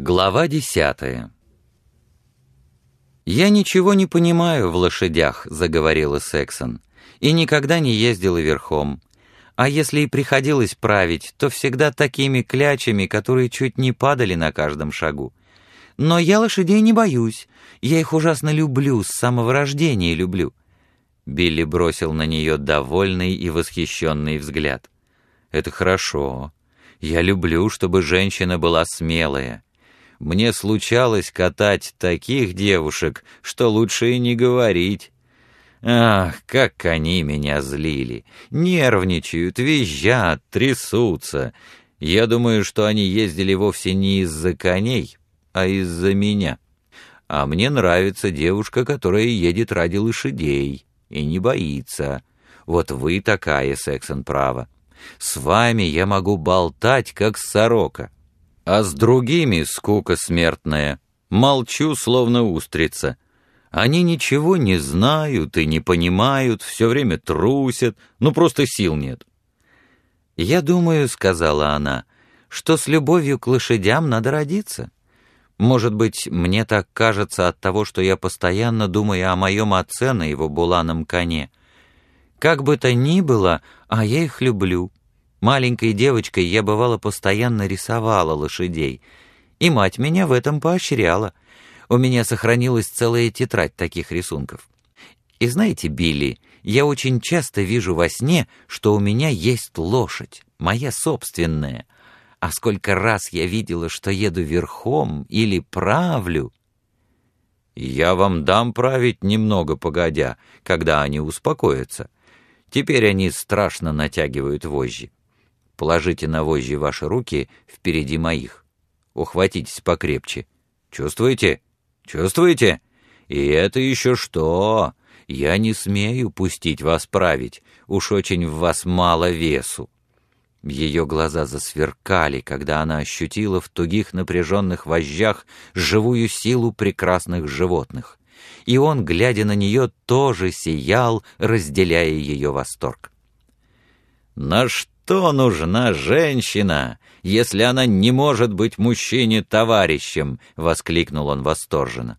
Глава 10. «Я ничего не понимаю в лошадях», — заговорила Сексон, «и никогда не ездила верхом. А если и приходилось править, то всегда такими клячами, которые чуть не падали на каждом шагу. Но я лошадей не боюсь, я их ужасно люблю, с самого рождения люблю». Билли бросил на нее довольный и восхищенный взгляд. «Это хорошо. Я люблю, чтобы женщина была смелая. Мне случалось катать таких девушек, что лучше и не говорить. Ах, как они меня злили! Нервничают, визжат, трясутся. Я думаю, что они ездили вовсе не из-за коней, а из-за меня. А мне нравится девушка, которая едет ради лошадей и не боится. Вот вы такая, Сексон, право. С вами я могу болтать, как сорока. А с другими скука смертная. Молчу, словно устрица. Они ничего не знают и не понимают, все время трусят, просто сил нет». «Я думаю, — сказала она, — что с любовью к лошадям надо родиться. Может быть, мне так кажется от того, что я постоянно думаю о моем отце на его буланом коне. Как бы то ни было, а я их люблю. Маленькой девочкой я, бывало, постоянно рисовала лошадей, и мать меня в этом поощряла. У меня сохранилась целая тетрадь таких рисунков. И знаете, Билли, я очень часто вижу во сне, что у меня есть лошадь, моя собственная. А сколько раз я видела, что еду верхом или правлю». «Я вам дам править немного погодя, когда они успокоятся. Теперь они страшно натягивают вожжи. Положите на вожжи ваши руки впереди моих. Ухватитесь покрепче. Чувствуете? Чувствуете? И это еще что? Я не смею пустить вас править. Уж очень в вас мало весу». Ее глаза засверкали, когда она ощутила в тугих напряженных вожжах живую силу прекрасных животных. И он, глядя на нее, тоже сиял, разделяя ее восторг. «На что нужна женщина, если она не может быть мужчине товарищем?» — воскликнул он восторженно.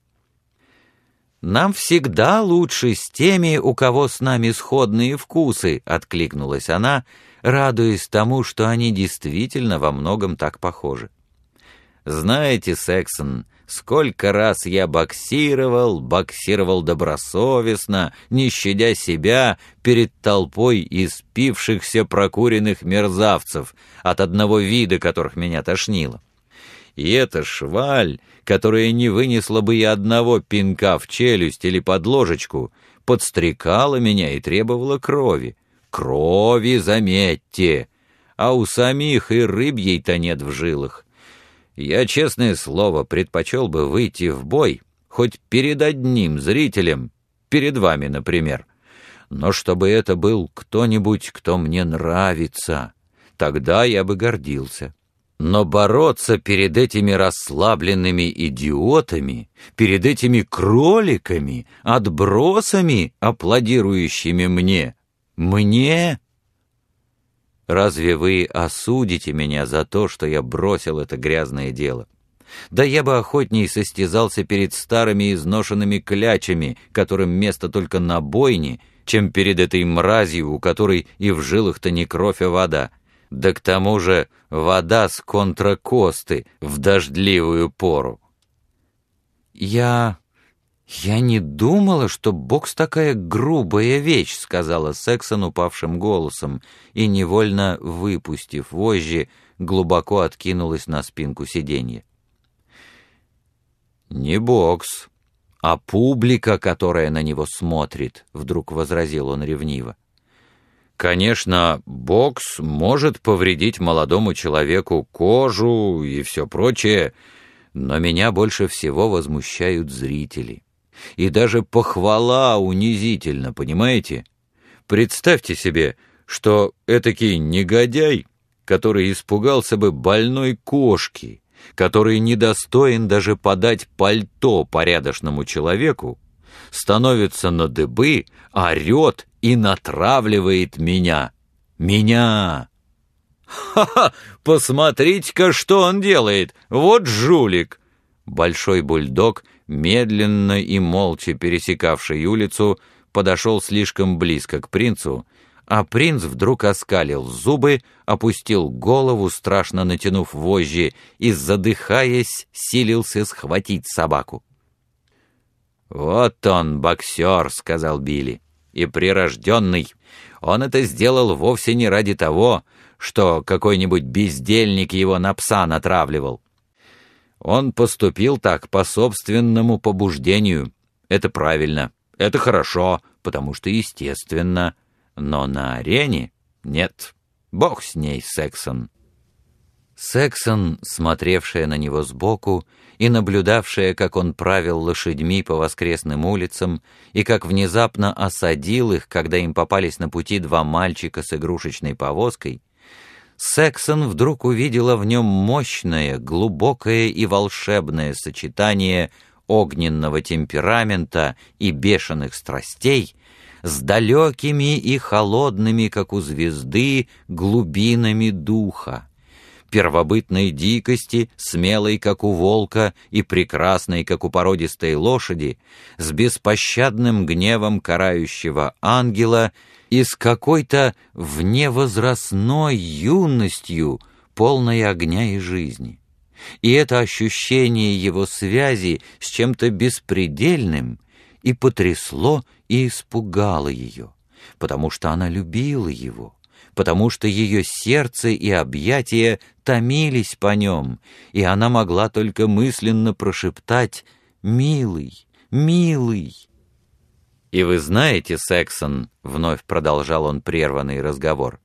«Нам всегда лучше с теми, у кого с нами сходные вкусы», — откликнулась она, радуясь тому, что они действительно во многом так похожи. «Знаете, Сексон, сколько раз я боксировал добросовестно, не щадя себя, перед толпой испившихся прокуренных мерзавцев, от одного вида которых меня тошнило. И эта шваль, которая не вынесла бы и одного пинка в челюсть или под ложечку, подстрекала меня и требовала крови. Крови, заметьте, а у самих и рыбьей-то нет в жилах. Я, честное слово, предпочел бы выйти в бой хоть перед одним зрителем, перед вами, например, но чтобы это был кто-нибудь, кто мне нравится, тогда я бы гордился. Но бороться перед этими расслабленными идиотами, перед этими кроликами, отбросами, аплодирующими мне... Разве вы осудите меня за то, что я бросил это грязное дело? Да я бы охотней состязался перед старыми изношенными клячами, которым место только на бойне, чем перед этой мразью, у которой и в жилах-то не кровь, а вода. Да к тому же вода с контракосты в дождливую пору». «Я не думала, что бокс такая грубая вещь», — сказала Сексон упавшим голосом, и, невольно выпустив вожжи, глубоко откинулась на спинку сиденья. «Не бокс, а публика, которая на него смотрит», — вдруг возразил он ревниво. «Конечно, бокс может повредить молодому человеку кожу и все прочее, но меня больше всего возмущают зрители. И даже похвала унизительна, понимаете? Представьте себе, что этакий негодяй, который испугался бы больной кошки, который недостоин даже подать пальто порядочному человеку, становится на дыбы, орет и натравливает меня. Меня! «Ха-ха! Посмотрите-ка, что он делает! Вот жулик!» Большой бульдог, медленно и молча пересекавший улицу, подошел слишком близко к принцу, а принц вдруг оскалил зубы, опустил голову, страшно натянув вожжи, и, задыхаясь, силился схватить собаку. «Вот он, боксер», — сказал Билли, — «и прирожденный. Он это сделал вовсе не ради того, что какой-нибудь бездельник его на пса натравливал. Он поступил так по собственному побуждению. Это правильно, это хорошо, потому что естественно. Но на арене нет. Бог с ней, Сексон». Сексон, смотревшая на него сбоку и наблюдавшая, как он правил лошадьми по воскресным улицам и как внезапно осадил их, когда им попались на пути два мальчика с игрушечной повозкой, Сексон вдруг увидела в нем мощное, глубокое и волшебное сочетание огненного темперамента и бешеных страстей с далекими и холодными, как у звезды, глубинами духа, первобытной дикости, смелой, как у волка, и прекрасной, как у породистой лошади, с беспощадным гневом карающего ангела и с какой-то вневозрастной юностью, полной огня и жизни. И это ощущение его связи с чем-то беспредельным и потрясло и испугало ее, потому что она любила его, потому что ее сердце и объятия томились по нем, и она могла только мысленно прошептать «Милый, милый». «И вы знаете, Сексон», — вновь продолжал он прерванный разговор,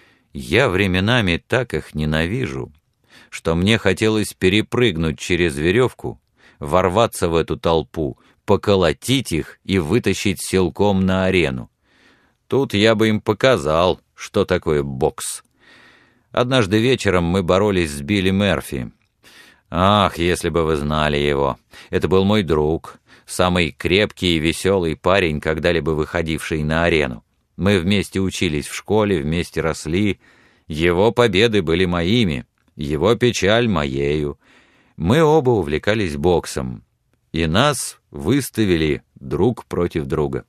«я временами так их ненавижу, что мне хотелось перепрыгнуть через веревку, ворваться в эту толпу, поколотить их и вытащить силком на арену. Тут я бы им показал, что такое бокс. Однажды вечером мы боролись с Билли Мерфи. Ах, если бы вы знали его. Это был мой друг, самый крепкий и веселый парень, когда-либо выходивший на арену. Мы вместе учились в школе, вместе росли. Его победы были моими, его печаль моею. Мы оба увлекались боксом, и нас выставили друг против друга.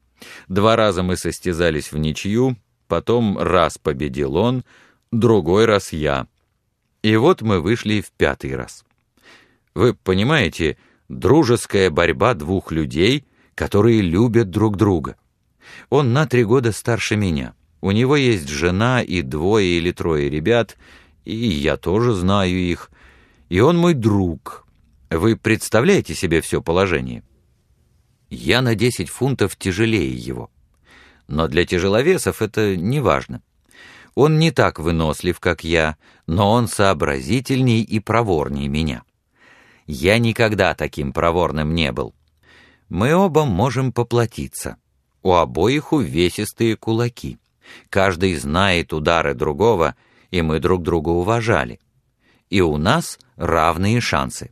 2 раза мы состязались в ничью, потом раз победил он, другой раз я. И вот мы вышли в 5-й раз. Вы понимаете, дружеская борьба 2 людей, которые любят друг друга. Он на 3 года старше меня. У него есть жена и 2 или 3 ребят, и я тоже знаю их. И он мой друг. Вы представляете себе все положение? Я на 10 фунтов тяжелее его. Но для тяжеловесов это не важно. Он не так вынослив, как я, но он сообразительней и проворней меня. Я никогда таким проворным не был. Мы оба можем поплатиться. У обоих увесистые кулаки. Каждый знает удары другого, и мы друг друга уважали. И у нас равные шансы.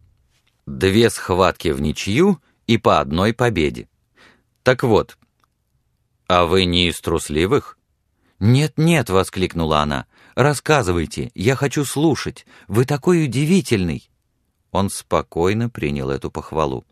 2 схватки в ничью и по 1 победе. Так вот, а вы не из трусливых? «Нет-нет», — воскликнула она, — «рассказывайте, я хочу слушать, вы такой удивительный». Он спокойно принял эту похвалу.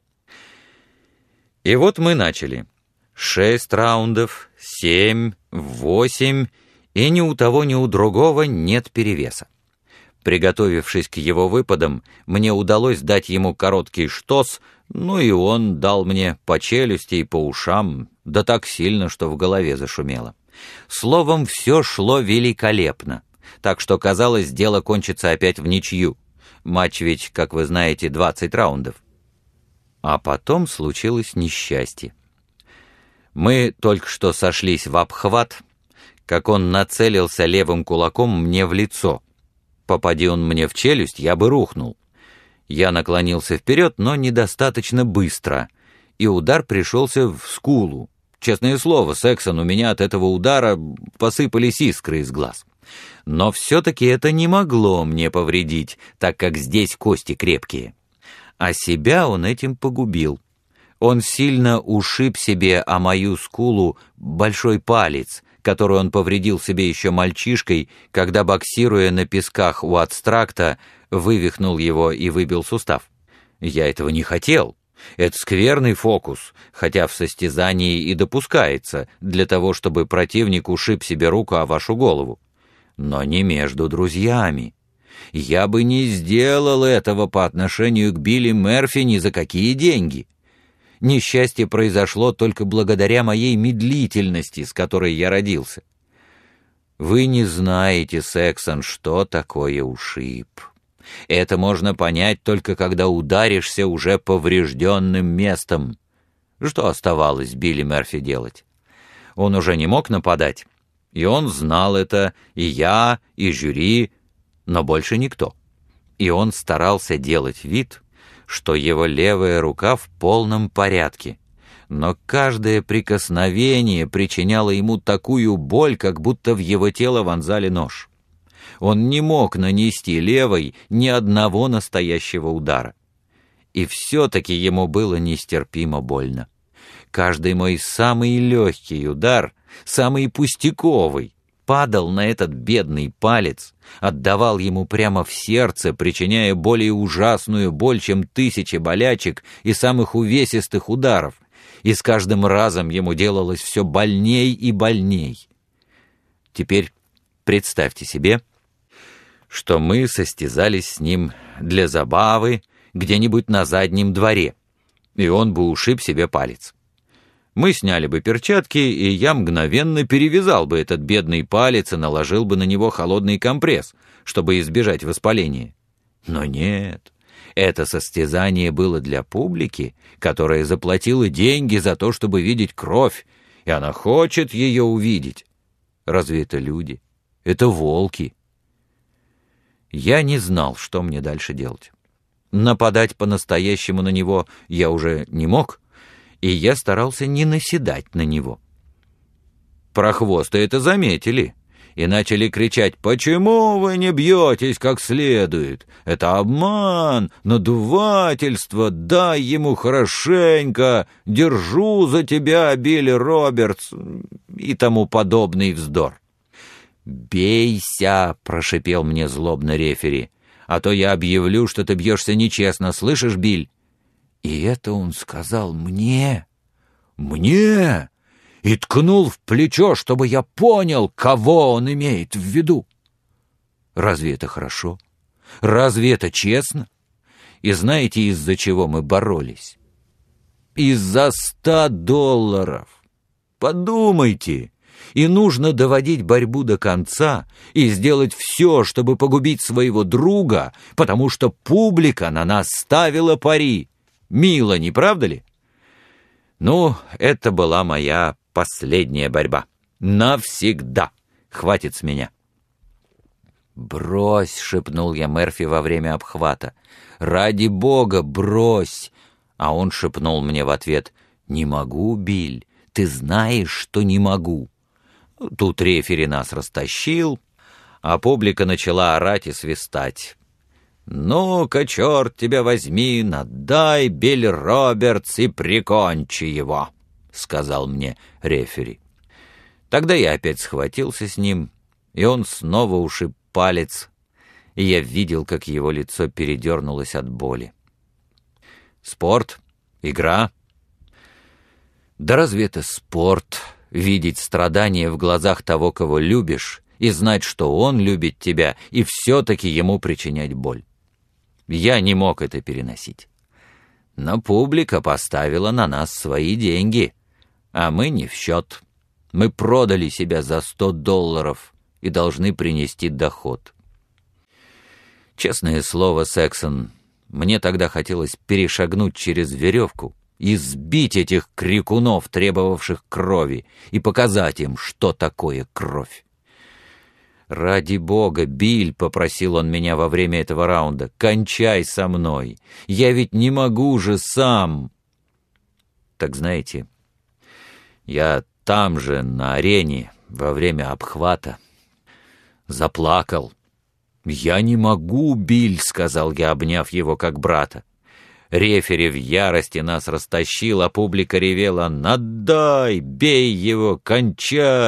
И вот мы начали. 6 раундов, 7, 8, и ни у того, ни у другого нет перевеса. Приготовившись к его выпадам, мне удалось дать ему короткий штос, ну и он дал мне по челюсти и по ушам, да так сильно, что в голове зашумело. Словом, все шло великолепно, так что, казалось, дело кончится опять в ничью. Матч ведь, как вы знаете, 20 раундов. А потом случилось несчастье. Мы только что сошлись в обхват, как он нацелился левым кулаком мне в лицо. Попади он мне в челюсть, я бы рухнул. Я наклонился вперед, но недостаточно быстро, и удар пришелся в скулу. Честное слово, Сексон, у меня от этого удара посыпались искры из глаз. Но все-таки это не могло мне повредить, так как здесь кости крепкие. А себя он этим погубил. Он сильно ушиб себе о мою скулу большой палец, которую он повредил себе еще мальчишкой, когда, боксируя на песках у Адстракта, вывихнул его и выбил сустав. Я этого не хотел. Это скверный фокус, хотя в состязании и допускается, для того, чтобы противник ушиб себе руку о вашу голову. Но не между друзьями. Я бы не сделал этого по отношению к Билли Мерфи ни за какие деньги. Несчастье произошло только благодаря моей медлительности, с которой я родился. Вы не знаете, Сексон, что такое ушиб. Это можно понять только когда ударишься уже поврежденным местом. Что оставалось Билли Мерфи делать? Он уже не мог нападать, и он знал это, и я, и жюри, но больше никто. И он старался делать вид, что его левая рука в полном порядке, но каждое прикосновение причиняло ему такую боль, как будто в его тело вонзали нож. Он не мог нанести левой ни одного настоящего удара. И все-таки ему было нестерпимо больно. Каждый мой самый легкий удар, самый пустяковый, падал на этот бедный палец, отдавал ему прямо в сердце, причиняя более ужасную боль, чем 1000 болячек и самых увесистых ударов, и с каждым разом ему делалось все больней и больней. Теперь представьте себе, что мы состязались с ним для забавы где-нибудь на заднем дворе, и он бы ушиб себе палец. Мы сняли бы перчатки, и я мгновенно перевязал бы этот бедный палец и наложил бы на него холодный компресс, чтобы избежать воспаления. Но нет, это состязание было для публики, которая заплатила деньги за то, чтобы видеть кровь, и она хочет ее увидеть. Разве это люди? Это волки. Я не знал, что мне дальше делать. Нападать по-настоящему на него я уже не мог, и я старался не наседать на него. Прохвосты это заметили и начали кричать: «Почему вы не бьетесь как следует? Это обман, надувательство, дай ему хорошенько, держу за тебя, Билли Робертс» и тому подобный вздор. «Бейся!» — прошипел мне злобно рефери, «а то я объявлю, что ты бьешься нечестно, слышишь, Биль?» И это он сказал мне, и ткнул в плечо, чтобы я понял, кого он имеет в виду. Разве это хорошо? Разве это честно? И знаете, из-за чего мы боролись? Из-за $100. Подумайте! И нужно доводить борьбу до конца и сделать все, чтобы погубить своего друга, потому что публика на нас ставила пари. Мило, не правда ли? Ну, это была моя последняя борьба. Навсегда. Хватит с меня. «Брось», — шепнул я Мерфи во время обхвата. «Ради бога, брось!» А он шепнул мне в ответ: «Не могу, Биль, ты знаешь, что не могу». Тут рефери нас растащил, а публика начала орать и свистать. «Ну-ка, черт тебя возьми, надай Билли Робертс и прикончи его», — сказал мне рефери. Тогда я опять схватился с ним, и он снова ушиб палец, и я видел, как его лицо передернулось от боли. Спорт, игра. Да разве это спорт — видеть страдания в глазах того, кого любишь, и знать, что он любит тебя, и все-таки ему причинять боль? Я не мог это переносить. Но публика поставила на нас свои деньги, а мы не в счет. Мы продали себя за $100 и должны принести доход. Честное слово, Сексон, мне тогда хотелось перешагнуть через веревку и сбить этих крикунов, требовавших крови, и показать им, что такое кровь. «Ради бога, Биль», — попросил он меня во время этого раунда, — «кончай со мной. Я ведь не могу же сам». Так знаете, я там же, на арене, во время обхвата, заплакал. «Я не могу, Биль», — сказал я, обняв его как брата. Рефери в ярости нас растащил, а публика ревела: «Надай, бей его, кончай!»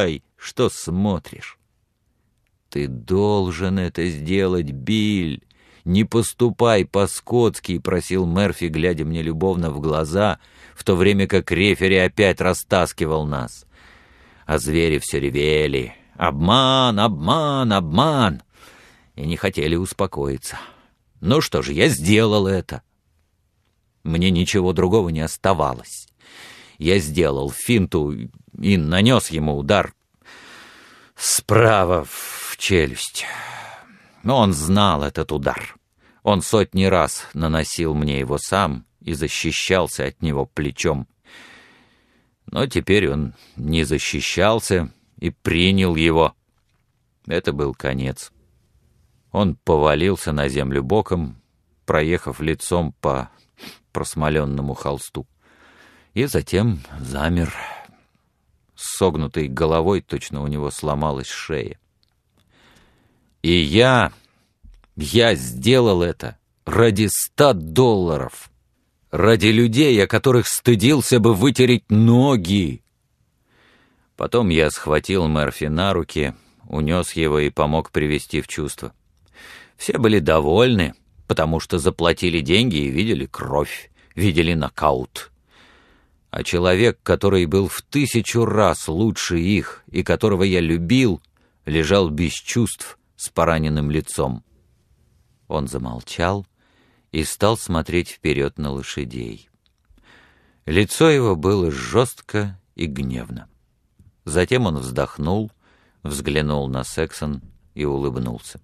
Что смотришь?» «Ты должен это сделать, Билл! Не поступай по-скотски!» — просил Мерфи, глядя мне любовно в глаза, в то время как рефери опять растаскивал нас. А звери все ревели: «Обман! Обман! Обман!» и не хотели успокоиться. Ну что же, я сделал это. Мне ничего другого не оставалось. Я сделал финту и нанес ему удар справа в челюсть. Но он знал этот удар. Он сотни раз наносил мне его сам и защищался от него плечом. Но теперь он не защищался и принял его. Это был конец. Он повалился на землю боком, проехав лицом по просмоленному холсту, и затем замер. С согнутой головой точно у него сломалась шея. И я сделал это ради $100, ради людей, о которых стыдился бы вытереть ноги. Потом я схватил Мерфи на руки, унес его и помог привести в чувство. Все были довольны, потому что заплатили деньги и видели кровь, видели нокаут. А человек, который был в 1000 раз лучше их и которого я любил, лежал без чувств с пораненным лицом. Он замолчал и стал смотреть вперед на лошадей. Лицо его было жестко и гневно. Затем он вздохнул, взглянул на Сексон и улыбнулся.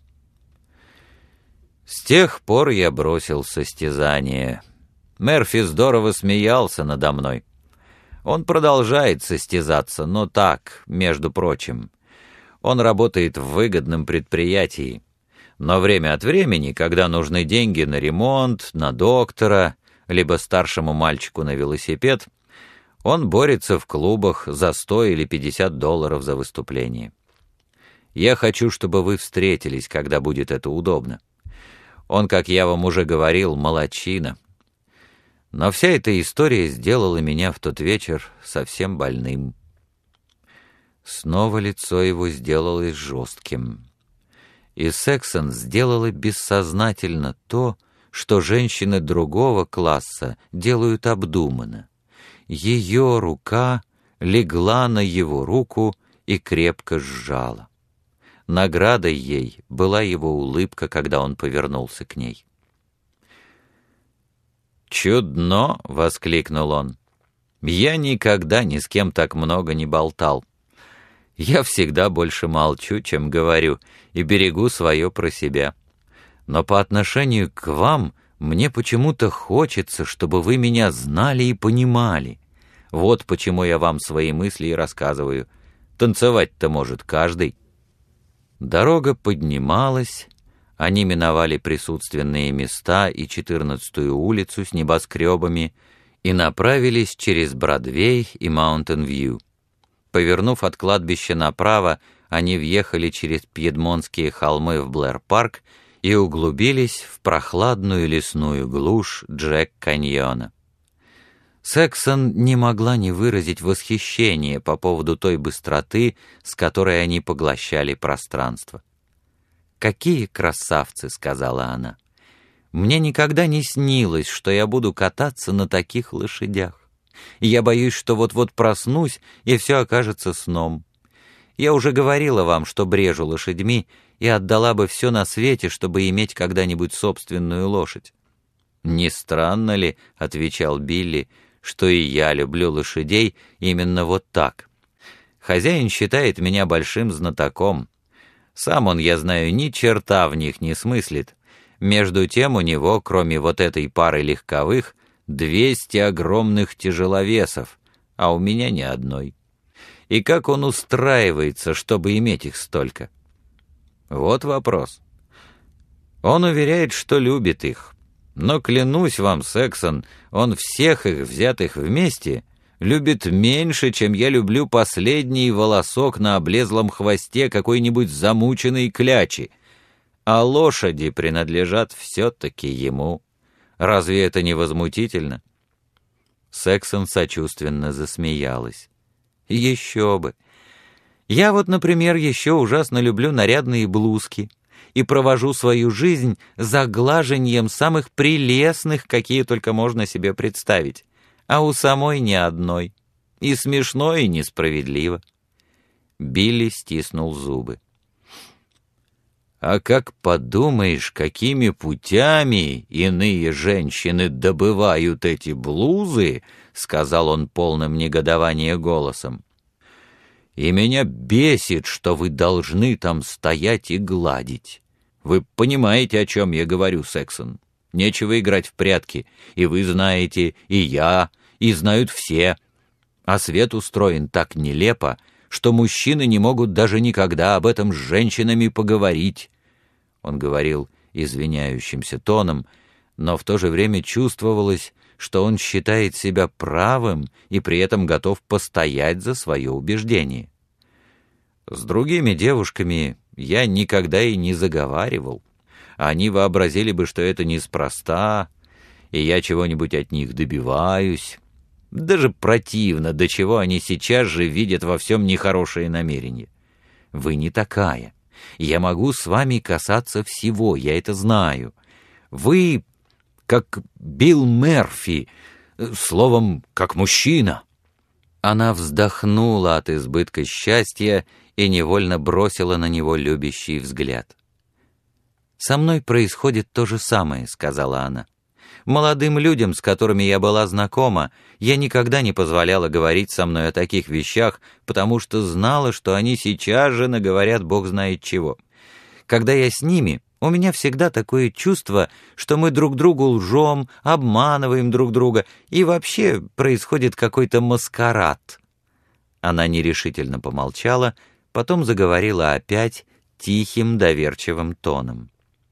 С тех пор я бросил состязание. Мерфи здорово смеялся надо мной. Он продолжает состязаться, но так, между прочим. Он работает в выгодном предприятии. Но время от времени, когда нужны деньги на ремонт, на доктора, либо старшему мальчику на велосипед, он борется в клубах за $100 или $50 за выступление. Я хочу, чтобы вы встретились, когда будет это удобно. Он, как я вам уже говорил, молодчина. Но вся эта история сделала меня в тот вечер совсем больным. Снова лицо его сделалось жестким. И Сексон сделала бессознательно то, что женщины другого класса делают обдуманно. Ее рука легла на его руку и крепко сжала. Наградой ей была его улыбка, когда он повернулся к ней. «Чудно!» — воскликнул он. «Я никогда ни с кем так много не болтал. Я всегда больше молчу, чем говорю, и берегу свое про себя. Но по отношению к вам мне почему-то хочется, чтобы вы меня знали и понимали. Вот почему я вам свои мысли и рассказываю. Танцевать-то может каждый». Дорога поднималась, они миновали присутственные места и 14-ю улицу с небоскребами и направились через Бродвей и Маунтин-Вью. Повернув от кладбища направо, они въехали через Пьедмонтские холмы в Блэр-парк и углубились в прохладную лесную глушь Джек-каньона. Сексон не могла не выразить восхищение по поводу той быстроты, с которой они поглощали пространство. «Какие красавцы!» — сказала она. «Мне никогда не снилось, что я буду кататься на таких лошадях. И я боюсь, что вот-вот проснусь, и все окажется сном. Я уже говорила вам, что брежу лошадьми, и отдала бы все на свете, чтобы иметь когда-нибудь собственную лошадь». «Не странно ли, — отвечал Билли, — что и я люблю лошадей именно вот так. Хозяин считает меня большим знатоком. Сам он, я знаю, ни черта в них не смыслит. Между тем у него, кроме вот этой пары легковых, 200 огромных тяжеловесов, а у меня ни одной. И как он устраивается, чтобы иметь их столько? Вот вопрос. Он уверяет, что любит их. Но, клянусь вам, Сексон, он всех их, взятых вместе, любит меньше, чем я люблю последний волосок на облезлом хвосте какой-нибудь замученной клячи. А лошади принадлежат все-таки ему. Разве это не возмутительно?» Сексон сочувственно засмеялась. «Еще бы! Я вот, например, еще ужасно люблю нарядные блузки и провожу свою жизнь за глаженьем самых прелестных, какие только можно себе представить, а у самой ни одной. И смешно, и несправедливо». Билли стиснул зубы. «А как подумаешь, какими путями иные женщины добывают эти блузы», — сказал он полным негодования голосом. «И меня бесит, что вы должны там стоять и гладить. Вы понимаете, о чем я говорю, Сексон? Нечего играть в прятки, и вы знаете, и я, и знают все. А свет устроен так нелепо, что мужчины не могут даже никогда об этом с женщинами поговорить». Он говорил извиняющимся тоном, но в то же время чувствовалось, что он считает себя правым и при этом готов постоять за свое убеждение. С другими девушками я никогда и не заговаривал. Они вообразили бы, что это неспроста, и я чего-нибудь от них добиваюсь. Даже противно, до чего они сейчас же видят во всем нехорошее намерение. Вы не такая. Я могу с вами касаться всего, я это знаю. Вы как Билл Мерфи, словом, как мужчина». Она вздохнула от избытка счастья и невольно бросила на него любящий взгляд. «Со мной происходит то же самое», — сказала она. «Молодым людям, с которыми я была знакома, я никогда не позволяла говорить со мной о таких вещах, потому что знала, что они сейчас же наговорят бог знает чего. Когда я с ними, у меня всегда такое чувство, что мы друг другу лжем, обманываем друг друга, и вообще происходит какой-то маскарад». Она нерешительно помолчала, потом заговорила опять тихим, доверчивым тоном.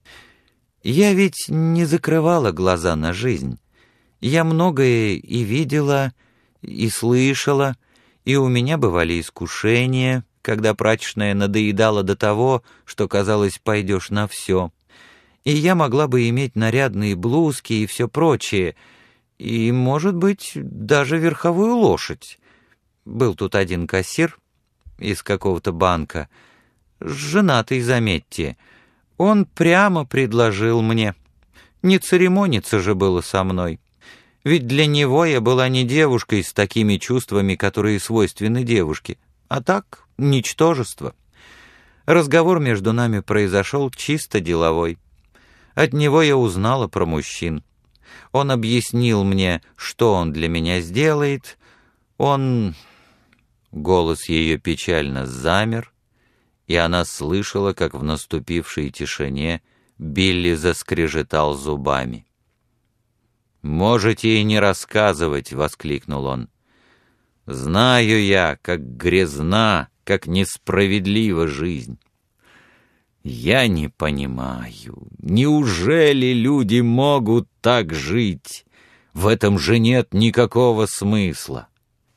«Я ведь не закрывала глаза на жизнь. Я многое и видела, и слышала, и у меня бывали искушения, когда прачечная надоедала до того, что, казалось, пойдешь на все. И я могла бы иметь нарядные блузки и все прочее, и, может быть, даже верховую лошадь. Был тут один кассир из какого-то банка, женатый, заметьте. Он прямо предложил мне. Не церемониться же было со мной. Ведь для него я была не девушкой с такими чувствами, которые свойственны девушке, а так, ничтожество. Разговор между нами произошел чисто деловой. От него я узнала про мужчин. Он объяснил мне, что он для меня сделает. Он...» Голос ее печально замер, и она слышала, как в наступившей тишине Билли заскрежетал зубами. «Можете и не рассказывать», — воскликнул он. «Знаю я, как грязна, как несправедлива жизнь. Я не понимаю, неужели люди могут так жить? В этом же нет никакого смысла.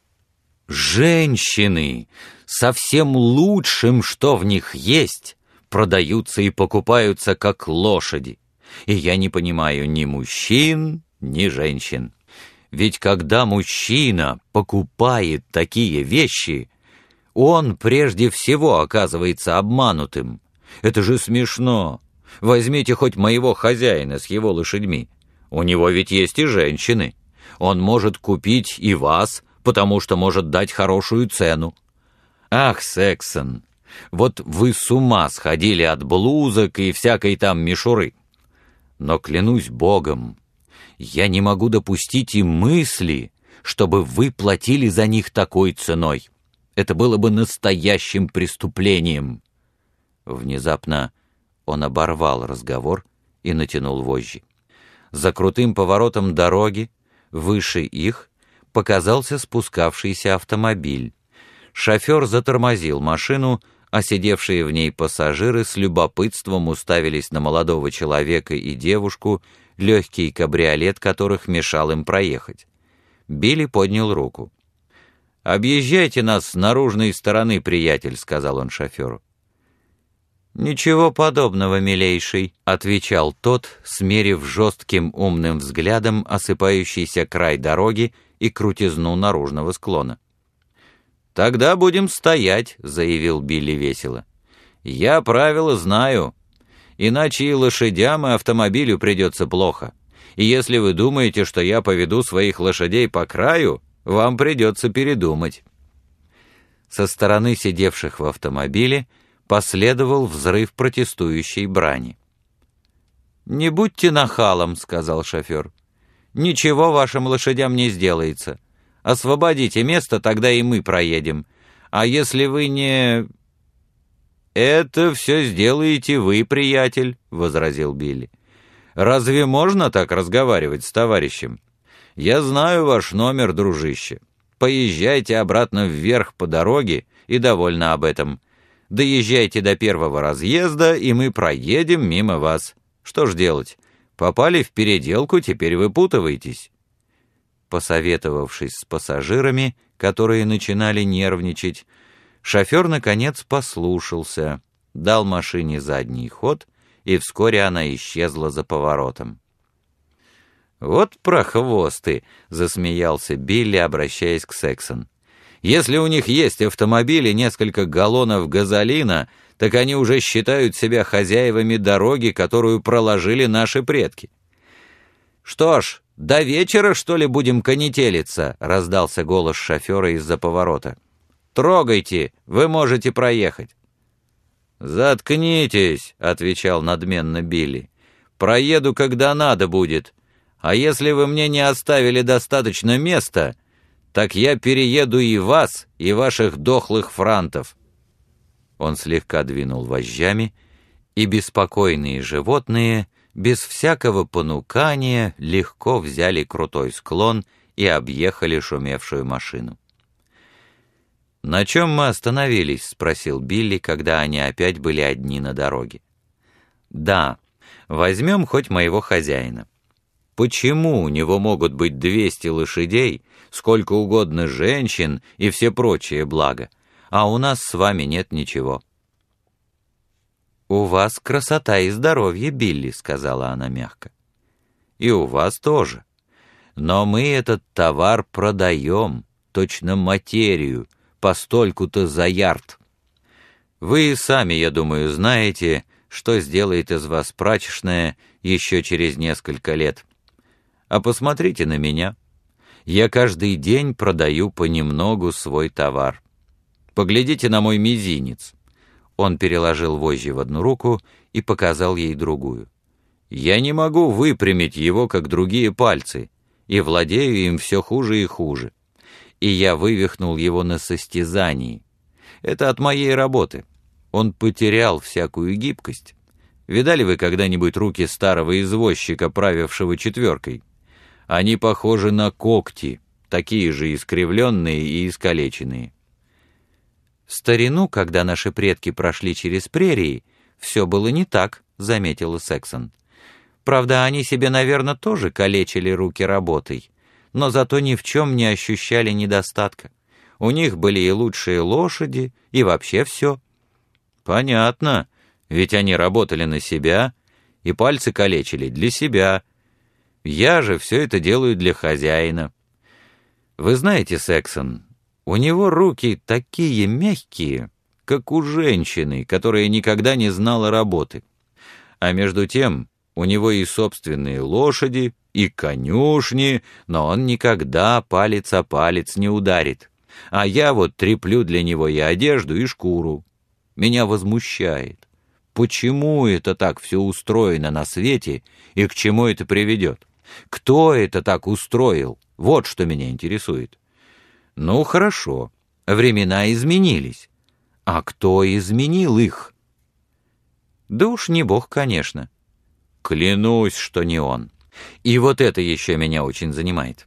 Женщины со всем лучшим, что в них есть, продаются и покупаются как лошади. И я не понимаю ни мужчин, ни женщин. Ведь когда мужчина покупает такие вещи, он прежде всего оказывается обманутым. Это же смешно. Возьмите хоть моего хозяина с его лошадьми. У него ведь есть и женщины. Он может купить и вас, потому что может дать хорошую цену. Ах, Сексон, вот вы с ума сходили от блузок и всякой там мишуры. Но клянусь Богом, я не могу допустить и мысли, чтобы вы платили за них такой ценой. Это было бы настоящим преступлением». Внезапно он оборвал разговор и натянул вожжи. За крутым поворотом дороги, выше их, показался спускавшийся автомобиль. Шофер затормозил машину, а сидевшие в ней пассажиры с любопытством уставились на молодого человека и девушку, легкий кабриолет которых мешал им проехать. Билли поднял руку. «Объезжайте нас с наружной стороны, приятель», — сказал он шоферу. «Ничего подобного, милейший», — отвечал тот, смерив жестким умным взглядом осыпающийся край дороги и крутизну наружного склона. «Тогда будем стоять», — заявил Билли весело. «Я правила знаю. Иначе и лошадям, и автомобилю придется плохо. И если вы думаете, что я поведу своих лошадей по краю, вам придется передумать». Со стороны сидевших в автомобиле последовал взрыв протестующей брани. «Не будьте нахалом», — сказал шофер. «Ничего вашим лошадям не сделается. Освободите место, тогда и мы проедем. А если вы не...» «Это все сделаете вы, приятель», — возразил Билли. «Разве можно так разговаривать с товарищем? Я знаю ваш номер, дружище. Поезжайте обратно вверх по дороге и довольно об этом. Доезжайте до первого разъезда, и мы проедем мимо вас. Что ж делать? Попали в переделку, теперь выпутываетесь». Посоветовавшись с пассажирами, которые начинали нервничать, шофер, наконец, послушался, дал машине задний ход, и вскоре она исчезла за поворотом. «Вот прохвосты!» — засмеялся Билли, обращаясь к Сексон. «Если у них есть автомобиль и несколько галлонов газолина, так они уже считают себя хозяевами дороги, которую проложили наши предки». «Что ж, до вечера, что ли, будем конетелиться?» — раздался голос шофера из-за поворота. «Трогайте, вы можете проехать». «Заткнитесь», — отвечал надменно Билли. «Проеду, когда надо будет. А если вы мне не оставили достаточно места, так я перееду и вас, и ваших дохлых франтов». Он слегка двинул вожжами, и беспокойные животные, без всякого понукания, легко взяли крутой склон и объехали шумевшую машину. «На чем мы остановились?» — спросил Билли, когда они опять были одни на дороге. «Да, возьмем хоть моего хозяина. Почему у него могут быть 200 лошадей, сколько угодно женщин и все прочие блага, а у нас с вами нет ничего?» «У вас красота и здоровье, Билли», — сказала она мягко. «И у вас тоже. Но мы этот товар продаем, точно материю, постольку-то за ярд. Вы сами, я думаю, знаете, что сделает из вас прачечная еще через несколько лет. А посмотрите на меня. Я каждый день продаю понемногу свой товар. Поглядите на мой мизинец». Он переложил вожжи в одну руку и показал ей другую. «Я не могу выпрямить его, как другие пальцы, и владею им все хуже и хуже. И я вывихнул его на состязании. Это от моей работы. Он потерял всякую гибкость. Видали вы когда-нибудь руки старого извозчика, правившего четверкой? Они похожи на когти, такие же искривленные и искалеченные». «В старину, когда наши предки прошли через прерии, все было не так», — заметила Сексон. «Правда, они себе, наверное, тоже калечили руки работой, но зато ни в чем не ощущали недостатка. У них были и лучшие лошади, и вообще все». «Понятно, ведь они работали на себя, и пальцы калечили для себя. Я же все это делаю для хозяина. Вы знаете, Сексон, у него руки такие мягкие, как у женщины, которая никогда не знала работы. А между тем у него и собственные лошади, и конюшни, но он никогда палец о палец не ударит. А я вот треплю для него и одежду, и шкуру. Меня возмущает. Почему это так все устроено на свете, и к чему это приведет? Кто это так устроил? Вот что меня интересует». «Ну, хорошо, времена изменились. А кто изменил их?» «Да уж не Бог, конечно». «Клянусь, что не он. И вот это еще меня очень занимает.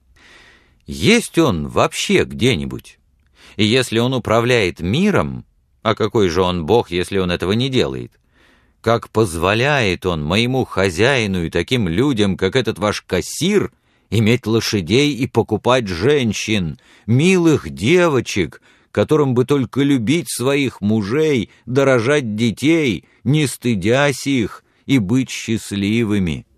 Есть он вообще где-нибудь? И если он управляет миром, а какой же он Бог, если он этого не делает? Как позволяет он моему хозяину и таким людям, как этот ваш кассир, иметь лошадей и покупать женщин, милых девочек, которым бы только любить своих мужей, дорожать детей, не стыдясь их, и быть счастливыми?»